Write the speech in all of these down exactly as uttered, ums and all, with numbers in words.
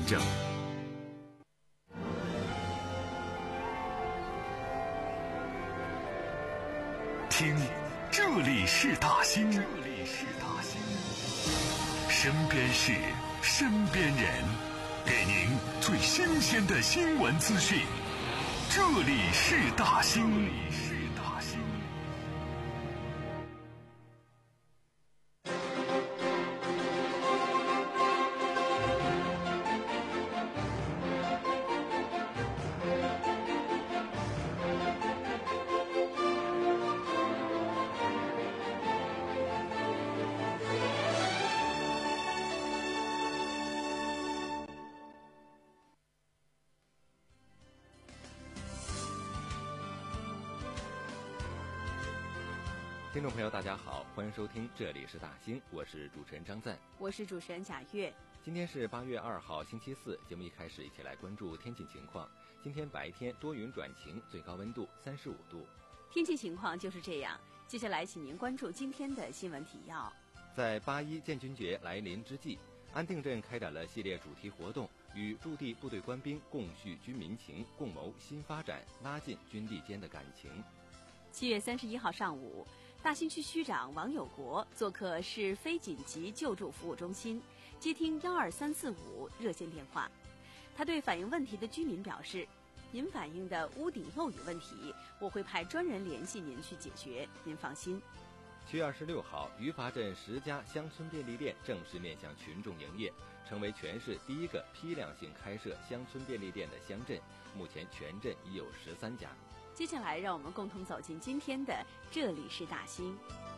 政。听，这里是大兴，这里是大兴，身边事，身边人，给您最新鲜的新闻资讯。这里是大兴，这里是大兴。 听众朋友大家好，欢迎收听这里是大兴，我是主持人张赞， 我是主持人贾月。 今天是八月二号星期四，节目一开始一起来关注天气情况。今天白天多云转晴，最高温度三十五度。 天气情况就是这样，接下来请您关注今天的新闻提要。 在八一建军节来临之际，安定镇开展了系列主题活动，与驻地部队官兵共叙军民情，共谋新发展，拉近军地间的感情。 七月三十一号上午，大兴区区长王有国做客市非紧急救助服务中心，接听幺二三四五热线电话。他对反映问题的居民表示，您反映的屋顶漏雨问题，我会派专人联系您去解决，您放心。 七月二十六号，于伐镇十家乡村便利店正式面向群众营业，成为全市第一个批量性开设乡村便利店的乡镇。目前全镇已有十三家。 接下来，让我们共同走进今天的这里是大兴。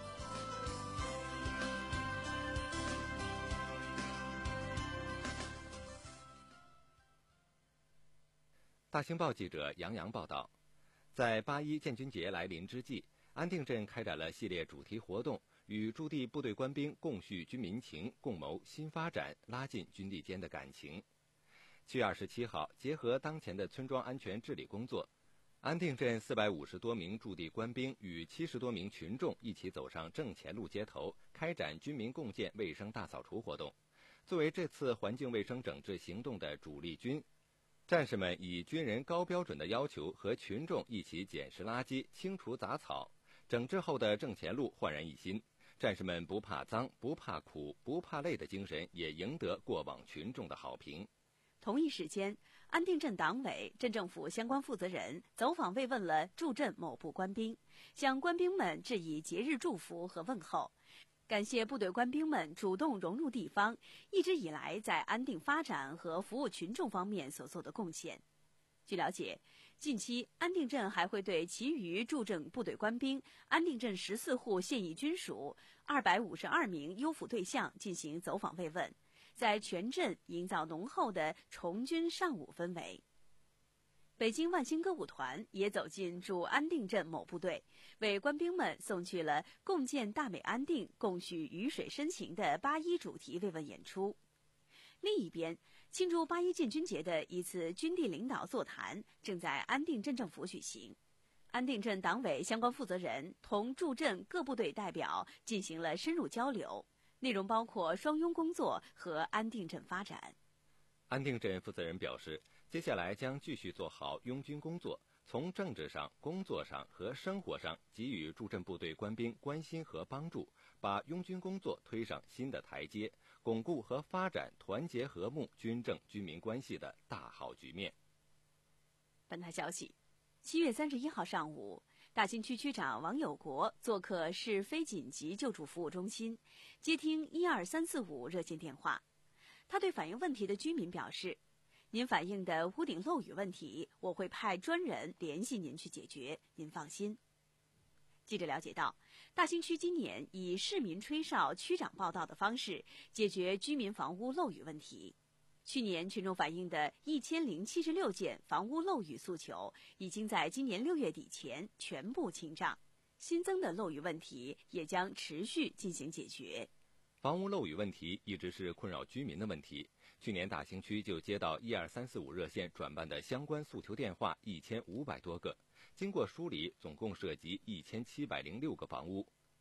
大兴报记者杨洋报道，在八一建军节来临之际，安定镇开展了系列主题活动，与驻地部队官兵共叙军民情，共谋新发展，拉近军地间的感情。七月二十七号，结合当前的村庄安全治理工作，安定镇四百五十多名驻地官兵与七十多名群众一起走上正前路街头，开展军民共建卫生大扫除活动。作为这次环境卫生整治行动的主力军，战士们以军人高标准的要求和群众一起捡拾垃圾、清除杂草，整治后的正前路焕然一新。战士们不怕脏、不怕苦、不怕累的精神也赢得过往群众的好评。 同一时间，安定镇党委、镇政府相关负责人走访慰问了驻镇某部官兵，向官兵们致以节日祝福和问候，感谢部队官兵们主动融入地方，一直以来在安定发展和服务群众方面所做的贡献。据了解，近期安定镇还会对其余驻镇部队官兵、安定镇十四户现役军属、二百五十二名优抚对象进行走访慰问，在全镇营造浓厚的重军尚武氛围。北京万兴歌舞团也走进驻安定镇某部队，为官兵们送去了共建大美安定，共叙雨水深情的八一主题慰问演出。另一边，庆祝八一建军节的一次军地领导座谈正在安定镇政府举行。安定镇党委相关负责人同驻镇各部队代表进行了深入交流，内容包括双拥工作和安定镇发展。 安定镇负责人表示，接下来将继续做好拥军工作，从政治上、工作上和生活上给予驻镇部队官兵关心和帮助，把拥军工作推上新的台阶，巩固和发展团结和睦军政军民关系的大好局面。 本台消息，七月三十一号上午，大兴区区长王有国做客市非紧急救助服务中心，接听一二三四五热线电话。他对反映问题的居民表示，您反映的屋顶漏雨问题，我会派专人联系您去解决，您放心。记者了解到，大兴区今年以市民吹哨、区长报到的方式解决居民房屋漏雨问题。去年群众反映的一千零七十六件房屋漏雨诉求，已经在今年六月底前全部清账，新增的漏雨问题也将持续进行解决。 房屋漏雨问题一直是困扰居民的问题。去年大兴区就接到一二三四五热线转办的相关诉求电话一千五百多个，经过梳理，总共涉及一千七百零六个房屋。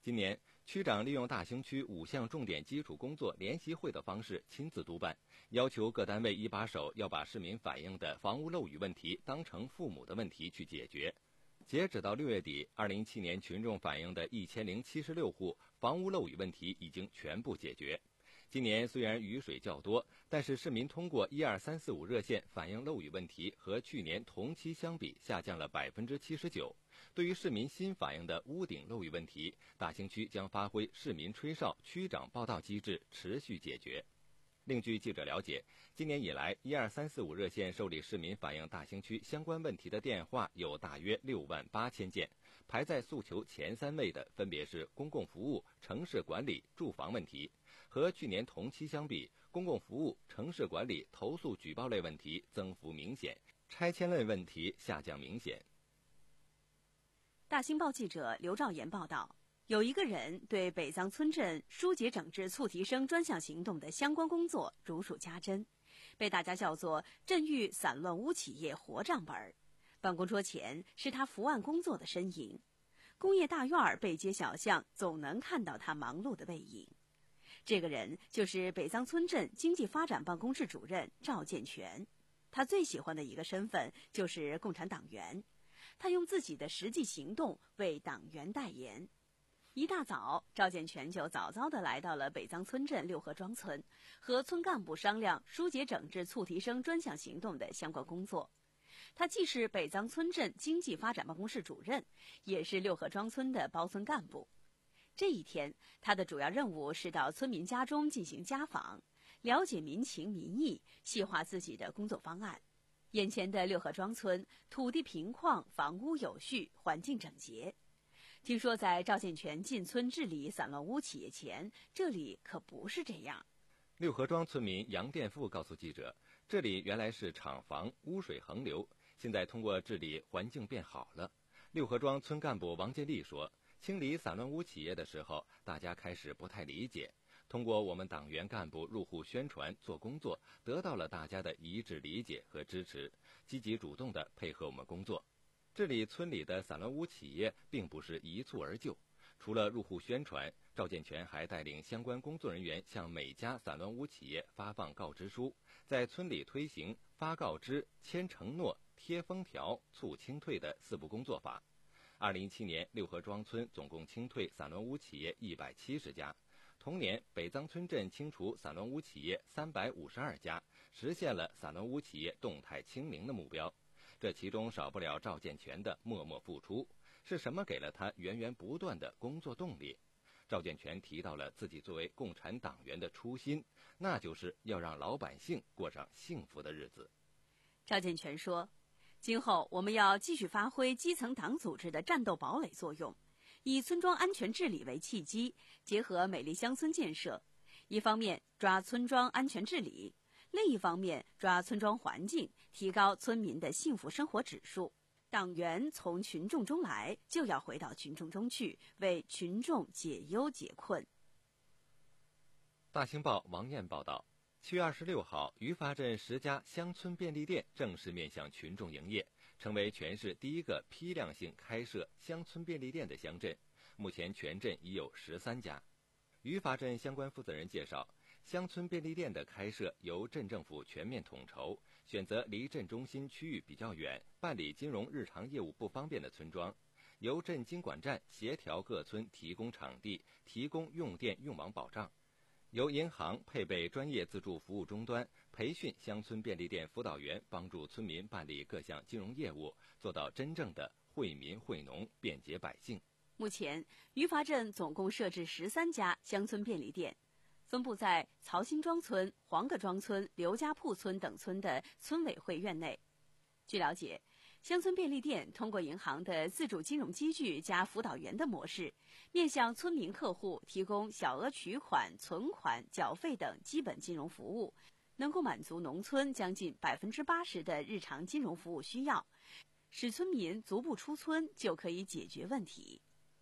今年，区长利用大兴区五项重点基础工作联席会的方式亲自督办，要求各单位一把手要把市民反映的房屋漏雨问题当成父母的问题去解决。截止到六月底，二零一七年群众反映的一千零七十六户房屋漏雨问题已经全部解决。今年虽然雨水较多，但是市民通过一二三四五热线反映漏雨问题和去年同期相比下降了百分之七十九。对于市民新反映的屋顶漏雨问题，大兴区将发挥市民吹哨、区长报到机制，持续解决。另据记者了解，今年以来一二三四五热线受理市民反映大兴区相关问题的电话有大约六万八千件，排在诉求前三位的分别是公共服务、城市管理、住房问题。和去年同期相比，公共服务、城市管理、投诉举报类问题增幅明显，拆迁类问题下降明显。 大兴报记者刘兆岩报道，有一个人对北藏村镇疏解整治促提升专项行动的相关工作如数家珍，被大家叫做镇域散乱屋企业活账本。办公桌前是他伏案工作的身影，工业大院背街小巷总能看到他忙碌的背影。这个人就是北藏村镇经济发展办公室主任赵建全。他最喜欢的一个身份就是共产党员，他用自己的实际行动为党员代言。一大早，赵建全就早早地来到了北藏村镇六合庄村，和村干部商量疏解整治促提升专项行动的相关工作。他既是北藏村镇经济发展办公室主任，也是六合庄村的包村干部。这一天，他的主要任务是到村民家中进行家访，了解民情民意，细化自己的工作方案。眼前的六合庄村土地平旷，房屋有序，环境整洁。听说在赵建全进村治理散乱屋企业前，这里可不是这样。 六合庄村民杨殿富告诉记者，这里原来是厂房，污水横流，现在通过治理，环境变好了。六合庄村干部王建立说，清理散乱屋企业的时候，大家开始不太理解，通过我们党员干部入户宣传做工作，得到了大家的一致理解和支持，积极主动地配合我们工作。治理村里的散乱屋企业并不是一蹴而就，除了入户宣传，赵建全还带领相关工作人员向每家散乱屋企业发放告知书，在村里推行发告知、签承诺、贴封条、促清退的四步工作法。二零一七年，六合庄村总共清退散乱屋企业一百七十家，同年北藏村镇清除散乱屋企业三百五十二家，实现了散乱屋企业动态清零的目标。这其中少不了赵建全的默默付出，是什么给了他源源不断的工作动力？赵建全提到了自己作为共产党员的初心，那就是要让老百姓过上幸福的日子。 赵建全说，今后我们要继续发挥基层党组织的战斗堡垒作用，以村庄安全治理为契机，结合美丽乡村建设，一方面抓村庄安全治理，另一方面抓村庄环境，提高村民的幸福生活指数。党员从群众中来，就要回到群众中去，为群众解忧解困。 大兴报王燕报道，七月二十六号，于发镇十家乡村便利店正式面向群众营业，成为全市第一个批量性开设乡村便利店的乡镇。目前全镇已有十三家。于发镇相关负责人介绍，乡村便利店的开设由镇政府全面统筹，选择离镇中心区域比较远、办理金融日常业务不方便的村庄，由镇经管站协调各村提供场地，提供用电用网保障。由银行配备专业自助服务终端，培训乡村便利店辅导员，帮助村民办理各项金融业务，做到真正的惠民惠农，便捷百姓。 目前，于发镇总共设置十三家乡村便利店，分布在曹新庄村、黄各庄村、刘家铺村等村的村委会院内。据了解，乡村便利店通过银行的自主金融机具加辅导员的模式，面向村民客户提供小额取款、存款、缴费等基本金融服务，能够满足农村将近百分之八十的日常金融服务需要，使村民足不出村就可以解决问题。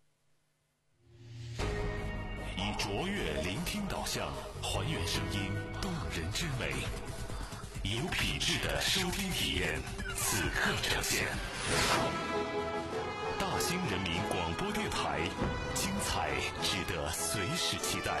以卓越聆听导向，还原声音动人之美，有品质的收听体验，此刻呈现。大大兴人民广播电台，精彩值得随时期待。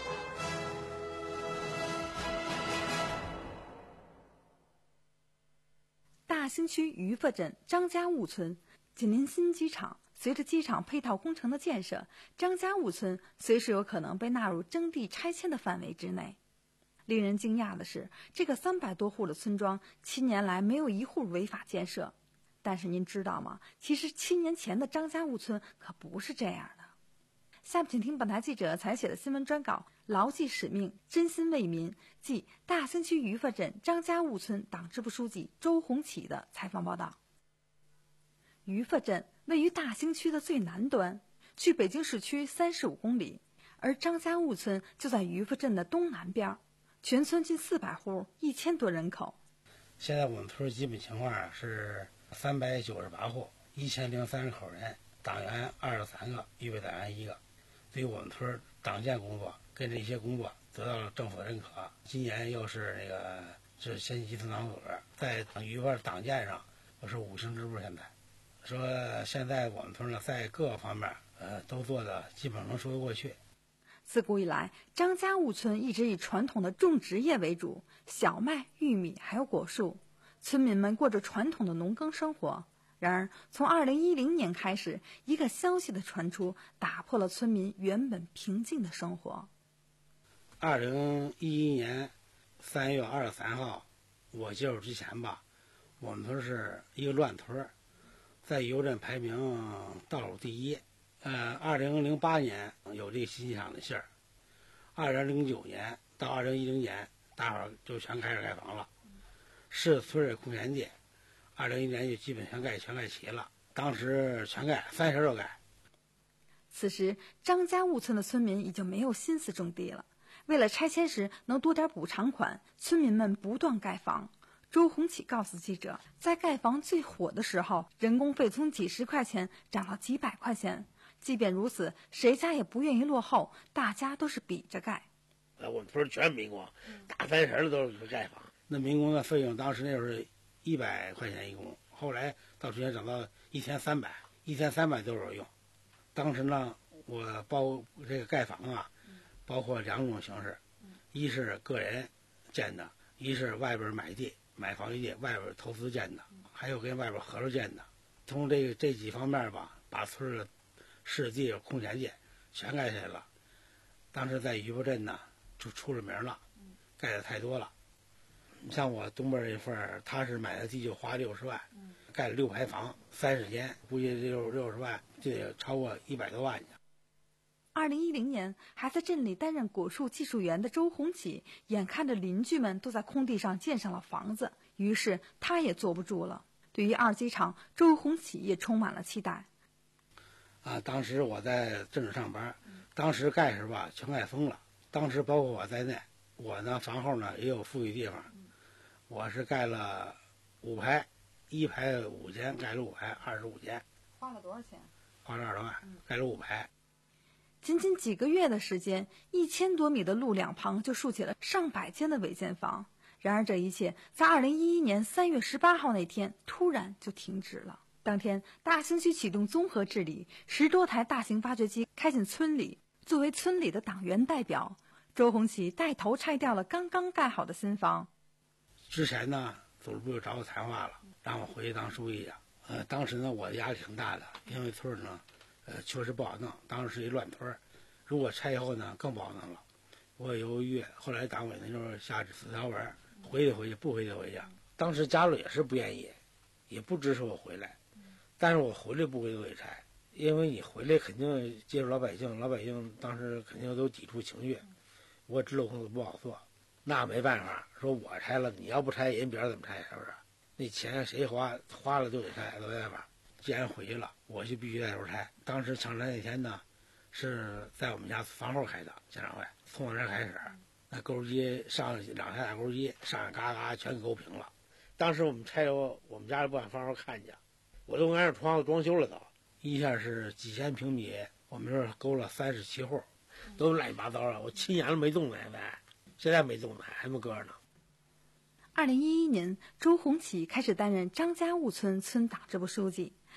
大兴区于佛镇张家坞村紧邻新机场，随着机场配套工程的建设，张家坞村随时有可能被纳入征地拆迁的范围之内。令人惊讶的是，这个三百多户的村庄，七年来没有一户违法建设。但是您知道吗？其实七年前的张家坞村可不是这样的。下面请听本台记者采写的新闻专稿《牢记使命，真心为民》，即大兴区于佛镇张家坞村党支部书记周洪启的采访报道。于佛镇位于大兴区的最南端，距北京市区三十五公里，而张家坞村就在于佛镇的东南边，全村近四百户，一千多人口。 现在我们村基本情况是三百九十八户，一千零三十口人，党员二十三个，预备党员一个。对于我们村党建工作跟这些工作得到了政府的认可。今年又是那个是县级村党组织在于佛党建上，我是五星支部。现在说现在我们村呢，在各个方面呃都做的基本上能说得过去。 自古以来，张家坞村一直以传统的种植业为主，小麦、玉米还有果树，村民们过着传统的农耕生活。然而，从二零一零年开始，一个消息的传出，打破了村民原本平静的生活。 二零一一年三月二十三号，我接手之前吧，我们村是一个乱村，在邮镇排名倒数第一。呃，二零零八年有这个新机场的信儿，二零零九年到二零一零年，大伙儿就全开始盖房了，市村的空闲地。二零一年就基本全盖全盖齐了，当时全盖三十多盖。 此时，张家坞村的村民已经没有心思种地了。为了拆迁时能多点补偿款，村民们不断盖房。周洪启告诉记者，在盖房最火的时候，人工费从几十块钱涨到几百块钱。即便如此，谁家也不愿意落后，大家都是比着盖。 我们村全民工，大三十了都是盖房。那民工的费用当时那时候一百块钱一工，后来到时间涨到一千三百，一千三百都有用。当时呢，我包这个盖房啊，包括两种形式，一是个人建的，一是外边买地买房地外边投资建的，还有跟外边合作建的。从这个这几方面吧，把村的市地空闲地全盖下来了。当时在于佛镇呢，就出了名了，盖的太多了。像我东边这份儿，他是买的地就花六十万，盖了六排房，三十间，估计六六十万就得超过一百多万去。 二零一零年，还在镇里担任果树技术员的周洪启，眼看着邻居们都在空地上建上了房子，于是他也坐不住了。对于二机场，周洪启也充满了期待。 啊，当时我在镇上上班，当时盖时吧全盖疯了，当时包括我在内，我呢房后呢也有富裕地方。我是盖了五排，一排五间，盖了五排，二十五间。 花了多少钱？ 花了二十万，盖了五排。 仅仅几个月的时间，一千多米的路两旁就竖起了上百间的违建房。然而这一切在二零一一年三月十八号那天突然就停止了。当天，大兴区启动综合治理，十多台大型挖掘机开进村里。作为村里的党员代表，周洪启带头拆掉了刚刚盖好的新房。 之前呢，组织部就找我谈话了，让我回去当书记去。呃，当时呢，我的压力挺大的，因为村呢，呃，确实不好弄，当时是一乱村，如果拆以后呢，更不好弄了。我也犹豫，后来党委呢就是下指示条文，回去回去，不回去回去。当时家里也是不愿意，也不支持我回来，但是我回来不回去拆，因为你回来肯定接触老百姓，老百姓当时肯定都抵触情绪，我知道工作不好做。那没办法，说我拆了，你要不拆，人别人怎么拆？是不是？那钱谁花，花了就得拆，没办法。既然回去了，我就必须带头拆。当时抢拆那天呢，是在我们家房后开的家长会，从我这儿开始，那钩机上两台大钩机上面嘎嘎全给勾平了。当时我们拆了，我们家里不敢房后看见，我都按着窗子装修了都。一下是几千平米，我们这儿勾了三十七户，都乱七八糟了。我七年了没动呢，现在。现在没动呢，还没搁着呢。 二零一一年，周洪启开始担任张家坞村村党支部书记。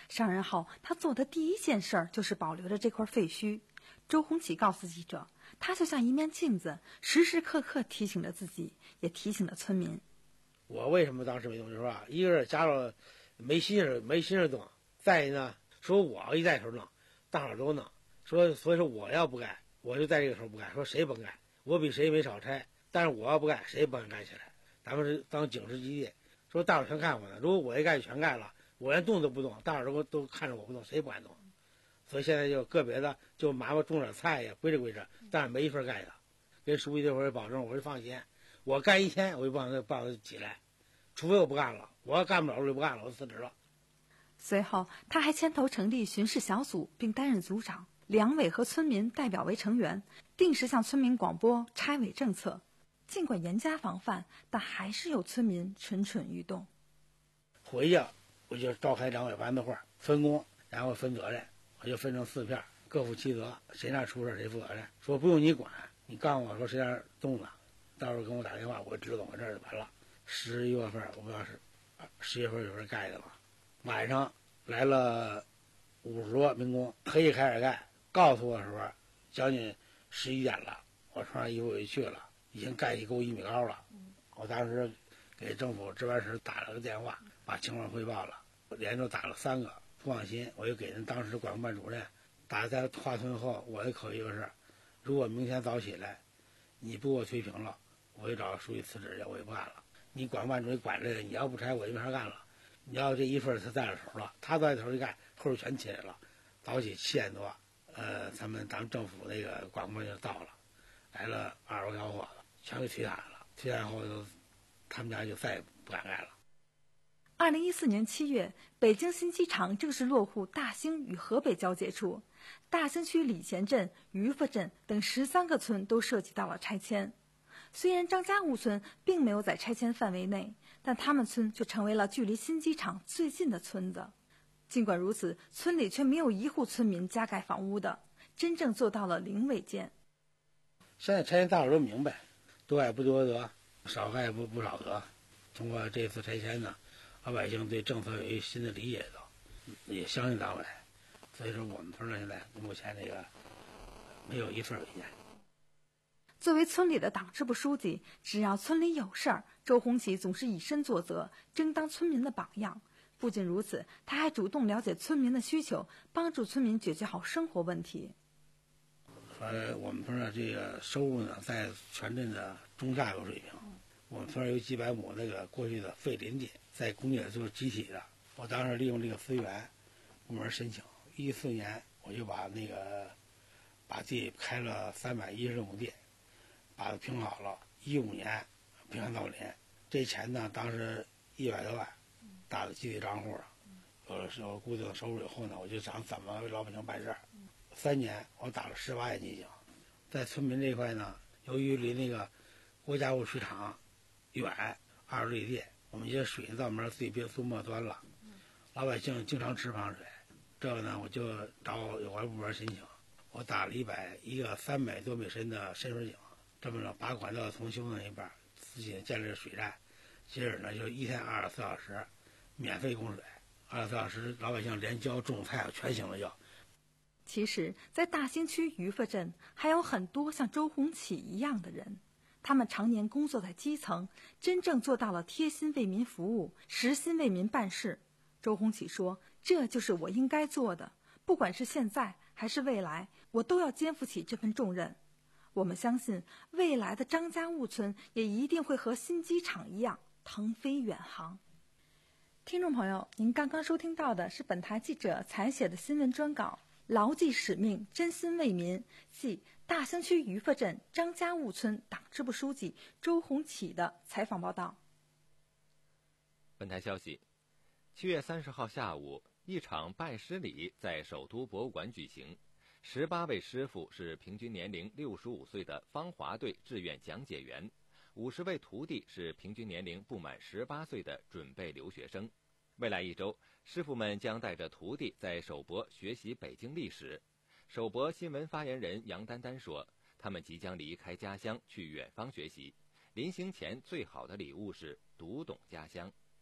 上任后，他做的第一件事儿就是保留着这块废墟。周鸿启告诉记者，他就像一面镜子，时时刻刻提醒着自己，也提醒着村民。 我为什么当时没动，就是说，一个是加入没心思没心思动，再一呢，说我一带头弄，大伙都弄，说所以说我要不干，我就在这个时候不干，说谁甭干，我比谁没少拆，但是我要不干，谁不敢干起来？咱们是当警示基地，说大伙全干我呢，如果我一干就全干了，我连动都不动，大伙都都看着我不动，谁不敢动？所以现在就个别的就麻烦种点菜呀，归着归着，但是没一份干的。跟书记这会儿保证，我就放心，我干一天我就帮他帮他起来，除非我不干了，我要干不了我就不干了，我辞职了。 随后，他还牵头成立巡视小组，并担任组长，两委和村民代表为成员，定时向村民广播拆违政策。尽管严加防范，但还是有村民蠢蠢欲动。 回去我就召开两委班子会，分工，然后分责任，我就分成四片，各负其责，谁那出事谁负责任。说不用你管，你告诉我说谁那动了，到时候跟我打电话，我知道怎么回事就完了。十一月份我不知道是十月份有人盖的吧，晚上来了五十多民工，黑夜开始盖，告诉我的时候将近十一点了，我穿上衣服我就去了，已经盖起够一米高了。我当时给政府值班室打了个电话，把情况汇报了，我连着打了三个，不放心，我就给人当时管控办主任打在华村后，我的口一个是，如果明天早起来你不给我推平了，我就找书记辞职去，我也不干了。你管控办主任管这个，你要不拆我就没法干了。你要这一份他带着头了，他带着头一干，后边全起来了。早起七点多，呃，咱们咱们政府那个管控办就到了，来了二十个小伙子，全给推下来了。推下后就他们家就再也不敢干了。 二零一四年七月，北京新机场正式落户大兴与河北交界处，大兴区礼贤镇、于佛镇等十三个村都涉及到了拆迁。虽然张家坞村并没有在拆迁范围内，但他们村就成为了距离新机场最近的村子。尽管如此，村里却没有一户村民加盖房屋的，真正做到了零违建。 现在拆迁大伙都明白，多盖不多得，少盖不不少得。通过这次拆迁呢，老百姓对政策有一新的理解到，也相信党委，所以说我们村呢现在目前这个没有一份违建。 作为村里的党支部书记，只要村里有事儿，周鸿启总是以身作则，争当村民的榜样。不仅如此，他还主动了解村民的需求，帮助村民解决好生活问题。 呃，我们村的这个收入呢，在全镇的中下游水平。我们村有几百亩那个过去的废林地，在工业做集体的。我当时利用这个资源，部门申请，一四年我就把那个把地开了三百一十亩地。把它评好了，一五年平安造林，这钱呢，当时一百多万，打到集体账户了。有了有了固定的收入以后呢，我就想怎么为老百姓办事儿。三年我打了十八年基金，在村民这一块呢，由于离那个国家物水厂远，二十里地，我们一些水到门自己别租末端了，老百姓经常吃胖水。这个呢，我就找有关部门申请，我打了一百一个三百多米深的深水井。这么着，把管道重修那一半，自己建立了水站，接着呢就一天二十四小时免费供水，二十四小时老百姓连浇种菜全行了要。 其实，在大兴区于佛镇还有很多像周鸿启一样的人，他们常年工作在基层，真正做到了贴心为民服务，实心为民办事。周鸿启说：“这就是我应该做的，不管是现在还是未来，我都要肩负起这份重任。”我们相信，未来的张家坞村也一定会和新机场一样腾飞远航。听众朋友，您刚刚收听到的是本台记者采写的新闻专稿，牢记使命，真心为民，系大兴区于佛镇张家坞村党支部书记周鸿启的采访报道。 本台消息，七月三十号下午，一场拜师礼在首都博物馆举行。十八位师傅是平均年龄六十五岁的芳华队志愿讲解员，五十位徒弟是平均年龄不满十八岁的准备留学生。未来一周，师傅们将带着徒弟在首博学习北京历史。首博新闻发言人杨丹丹说，他们即将离开家乡去远方学习，临行前最好的礼物是读懂家乡。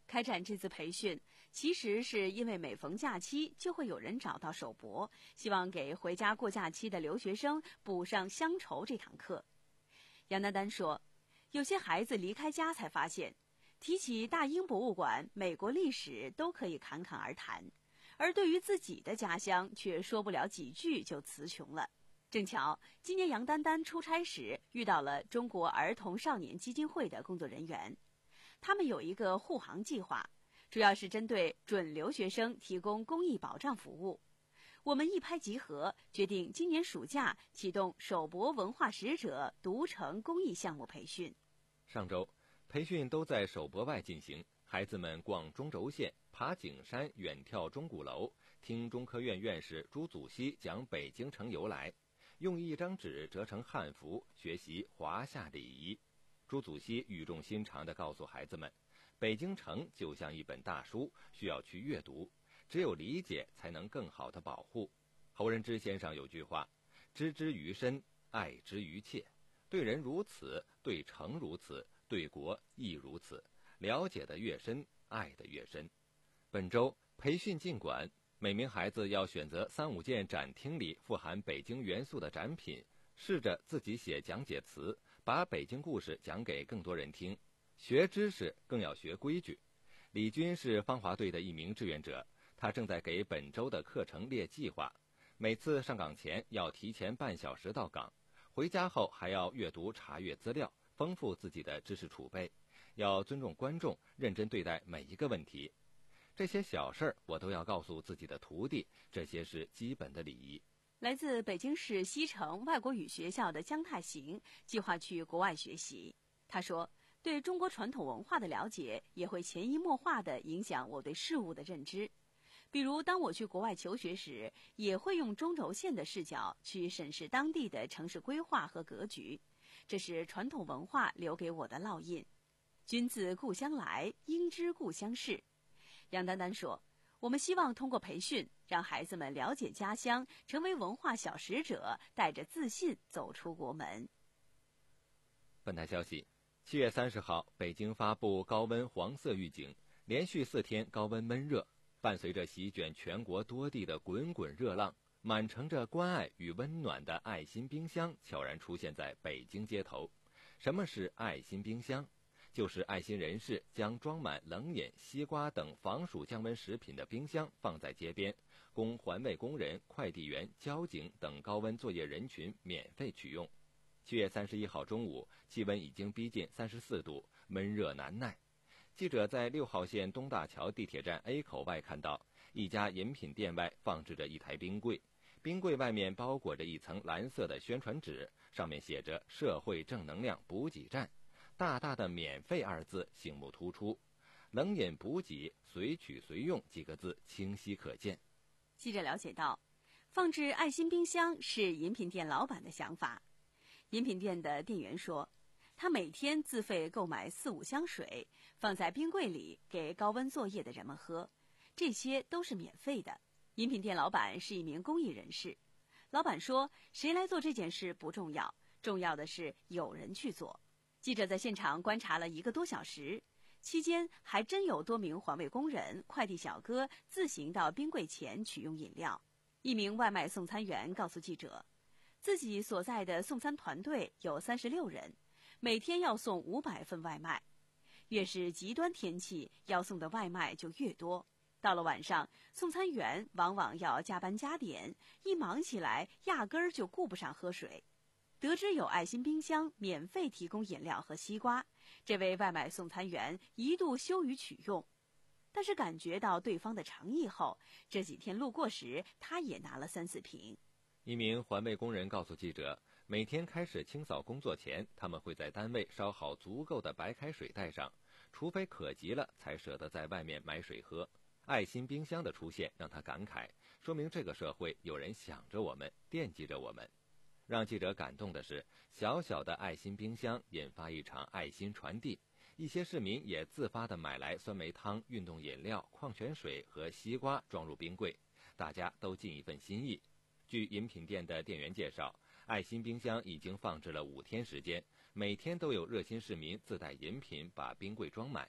开展这次培训，其实是因为每逢假期就会有人找到首博，希望给回家过假期的留学生补上乡愁这堂课。杨丹丹说，有些孩子离开家才发现，提起大英博物馆、美国历史都可以侃侃而谈，而对于自己的家乡却说不了几句就词穷了。正巧今年杨丹丹出差时遇到了中国儿童少年基金会的工作人员，他们有一个护航计划，主要是针对准留学生提供公益保障服务。我们一拍即合，决定今年暑假启动首博文化使者读成公益项目培训。 上周培训都在首博外进行，孩子们逛中轴线，爬景山，远眺钟鼓楼，听中科院院士朱祖熙讲北京城由来，用一张纸折成汉服，学习华夏礼仪。朱祖熙语重心长地告诉孩子们，北京城就像一本大书，需要去阅读，只有理解才能更好地保护。侯仁之先生有句话，知之于深，爱之于切，对人如此，对城如此，对国亦如此，了解得越深，爱得越深。本周培训进馆，每名孩子要选择三五件展厅里富含北京元素的展品，试着自己写讲解词，把北京故事讲给更多人听。学知识更要学规矩。李军是芳华队的一名志愿者，他正在给本周的课程列计划。每次上岗前要提前半小时到岗，回家后还要阅读查阅资料，丰富自己的知识储备。要尊重观众，认真对待每一个问题。这些小事儿我都要告诉自己的徒弟，这些是基本的礼仪。 来自北京市西城外国语学校的姜太行计划去国外学习。他说，对中国传统文化的了解也会潜移默化地影响我对事物的认知。比如当我去国外求学时，也会用中轴线的视角去审视当地的城市规划和格局，这是传统文化留给我的烙印。君自故乡来，应知故乡事。杨丹丹说，我们希望通过培训，让孩子们了解家乡，成为文化小使者，带着自信走出国门。 本台消息，七月三十号，北京发布高温黄色预警，连续四天高温闷热，伴随着席卷全国多地的滚滚热浪，满盛着关爱与温暖的爱心冰箱悄然出现在北京街头。什么是爱心冰箱？就是爱心人士将装满冷饮、西瓜等防暑降温食品的冰箱放在街边，供环卫工人、快递员、交警等高温作业人群免费取用。七月三十一号中午，气温已经逼近三十四度，闷热难耐。记者在六号线东大桥地铁站 A 口外看到，一家饮品店外放置着一台冰柜，冰柜外面包裹着一层蓝色的宣传纸，上面写着“社会正能量补给站”。大大的免费二字醒目突出，冷饮补给随取随用几个字清晰可见。 记者了解到，放置爱心冰箱是饮品店老板的想法。饮品店的店员说，他每天自费购买四五箱水，放在冰柜里给高温作业的人们喝，这些都是免费的。饮品店老板是一名公益人士，老板说，谁来做这件事不重要，重要的是有人去做。记者在现场观察了一个多小时，期间还真有多名环卫工人、快递小哥自行到冰柜前取用饮料。一名外卖送餐员告诉记者，自己所在的送餐团队有三十六人，每天要送五百份外卖。越是极端天气，要送的外卖就越多。到了晚上，送餐员往往要加班加点，一忙起来，压根儿就顾不上喝水。得知有爱心冰箱免费提供饮料和西瓜，这位外卖送餐员一度羞于取用，但是感觉到对方的诚意后，这几天路过时，他也拿了三四瓶。 一名环卫工人告诉记者，每天开始清扫工作前，他们会在单位烧好足够的白开水带上，除非渴极了才舍得在外面买水喝。爱心冰箱的出现让他感慨，说明这个社会有人想着我们，惦记着我们。让记者感动的是，小小的爱心冰箱引发一场爱心传递，一些市民也自发地买来酸梅汤、运动饮料、矿泉水和西瓜装入冰柜，大家都尽一份心意。据饮品店的店员介绍，爱心冰箱已经放置了五天时间，每天都有热心市民自带饮品把冰柜装满。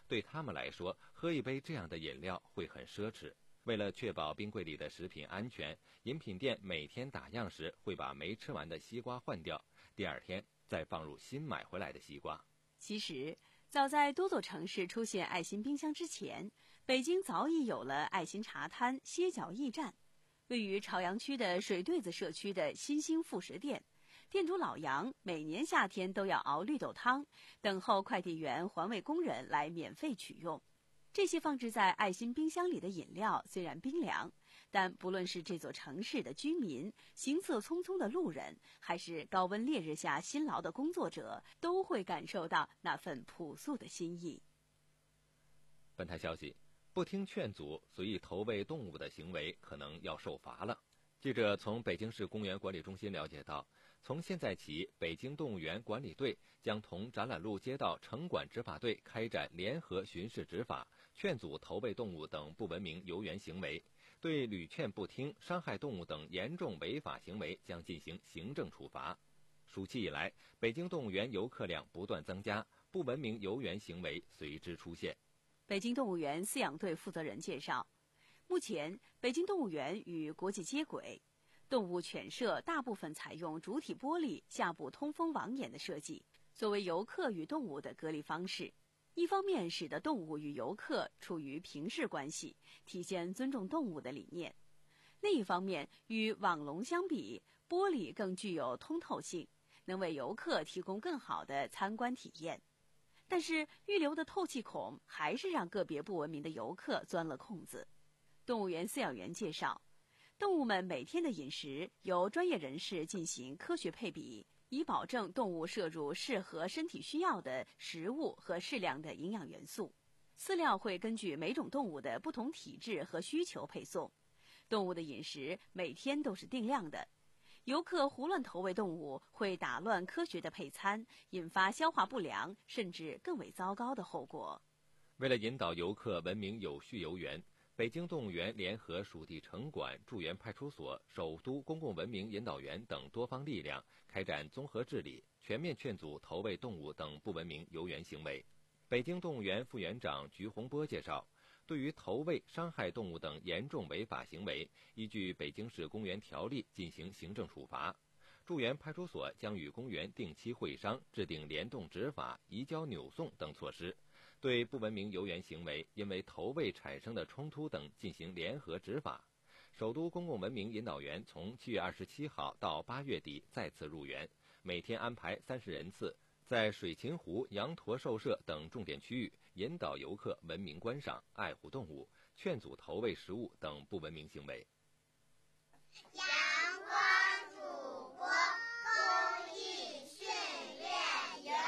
对他们来说，喝一杯这样的饮料会很奢侈。为了确保冰柜里的食品安全，饮品店每天打样时会把没吃完的西瓜换掉，第二天再放入新买回来的西瓜。 其实，早在多座城市出现爱心冰箱之前，北京早已有了爱心茶摊、歇脚驿站。位于朝阳区的水对子社区的新兴副食店，店主老杨每年夏天都要熬绿豆汤，等候快递员、环卫工人来免费取用。这些放置在爱心冰箱里的饮料虽然冰凉，但不论是这座城市的居民、行色匆匆的路人，还是高温烈日下辛劳的工作者，都会感受到那份朴素的心意。 本台消息，不听劝阻、随意投喂动物的行为可能要受罚了。记者从北京市公园管理中心了解到，从现在起，北京动物园管理队将同展览路街道城管执法队开展联合巡视执法，劝阻投喂动物等不文明游园行为，对屡劝不听、伤害动物等严重违法行为将进行行政处罚。暑期以来，北京动物园游客量不断增加，不文明游园行为随之出现。 北京动物园饲养队负责人介绍，目前北京动物园与国际接轨，动物犬舍大部分采用主体玻璃、下部通风网眼的设计，作为游客与动物的隔离方式。一方面使得动物与游客处于平视关系，体现尊重动物的理念；另一方面，与网笼相比，玻璃更具有通透性，能为游客提供更好的参观体验。但是预留的透气孔还是让个别不文明的游客钻了空子。动物园饲养员介绍，动物们每天的饮食由专业人士进行科学配比，以保证动物摄入适合身体需要的食物和适量的营养元素。饲料会根据每种动物的不同体质和需求配送，动物的饮食每天都是定量的。游客胡乱投喂动物会打乱科学的配餐，引发消化不良甚至更为糟糕的后果。 为了引导游客文明有序游园，北京动物园联合属地城管、驻园派出所、首都公共文明引导员等多方力量，开展综合治理，全面劝阻投喂动物等不文明游园行为。北京动物园副园长菊洪波介绍，对于投喂、伤害动物等严重违法行为，依据北京市公园条例进行行政处罚。驻园派出所将与公园定期会商，制定联动执法、移交扭送等措施，对不文明游园行为因为投喂产生的冲突等进行联合执法。首都公共文明引导员从七月二十七号到八月底再次入园，每天安排三十人次，在水禽湖、羊驼兽舍等重点区域引导游客文明观赏、爱护动物，劝阻投喂食物等不文明行为。 阳光主播公益训练营。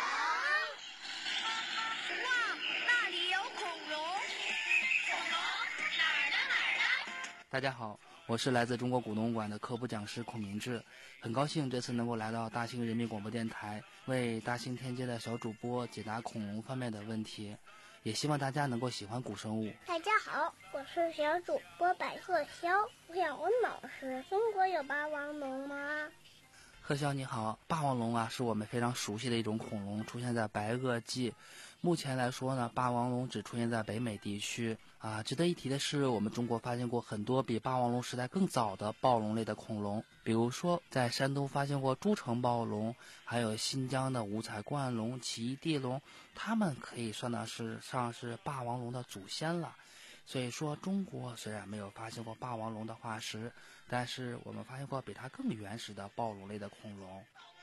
哇，那里有恐龙！恐龙哪儿呢哪儿呢？ 大家好，我是来自中国古农馆的科普讲师孔明志，很高兴这次能够来到大兴人民广播电台，为大兴天街的小主播解答恐龙方面的问题，也希望大家能够喜欢古生物。 大家好，我是小主播百鹤霄，我想问老师，中国有霸王龙吗？ 贺霄你好，霸王龙啊是我们非常熟悉的一种恐龙，出现在白垩纪。目前来说呢，霸王龙只出现在北美地区啊。值得一提的是，我们中国发现过很多比霸王龙时代更早的暴龙类的恐龙，比如说在山东发现过诸城暴龙，还有新疆的五彩冠龙、奇异地龙，它们可以算得是上是霸王龙的祖先了。所以说，中国虽然没有发现过霸王龙的化石，但是我们发现过比它更原始的暴龙类的恐龙。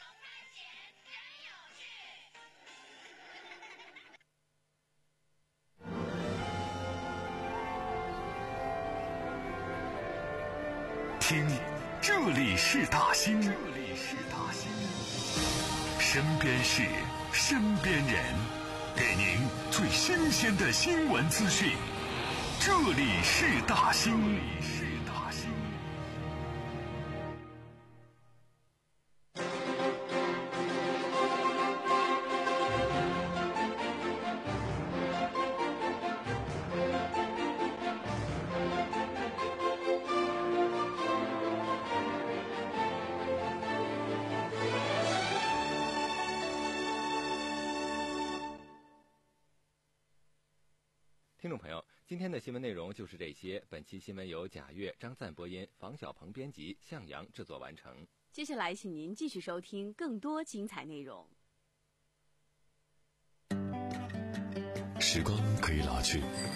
听，这里是大兴，这里是大兴，身边事，身边人，给您最新鲜的新闻资讯。这里是大兴，这里是大兴。 听众朋友，今天的新闻内容就是这些。本期新闻由贾月、张赞播音，房小鹏编辑，向阳制作完成。 接下来，请您继续收听更多精彩内容。 时光可以老去，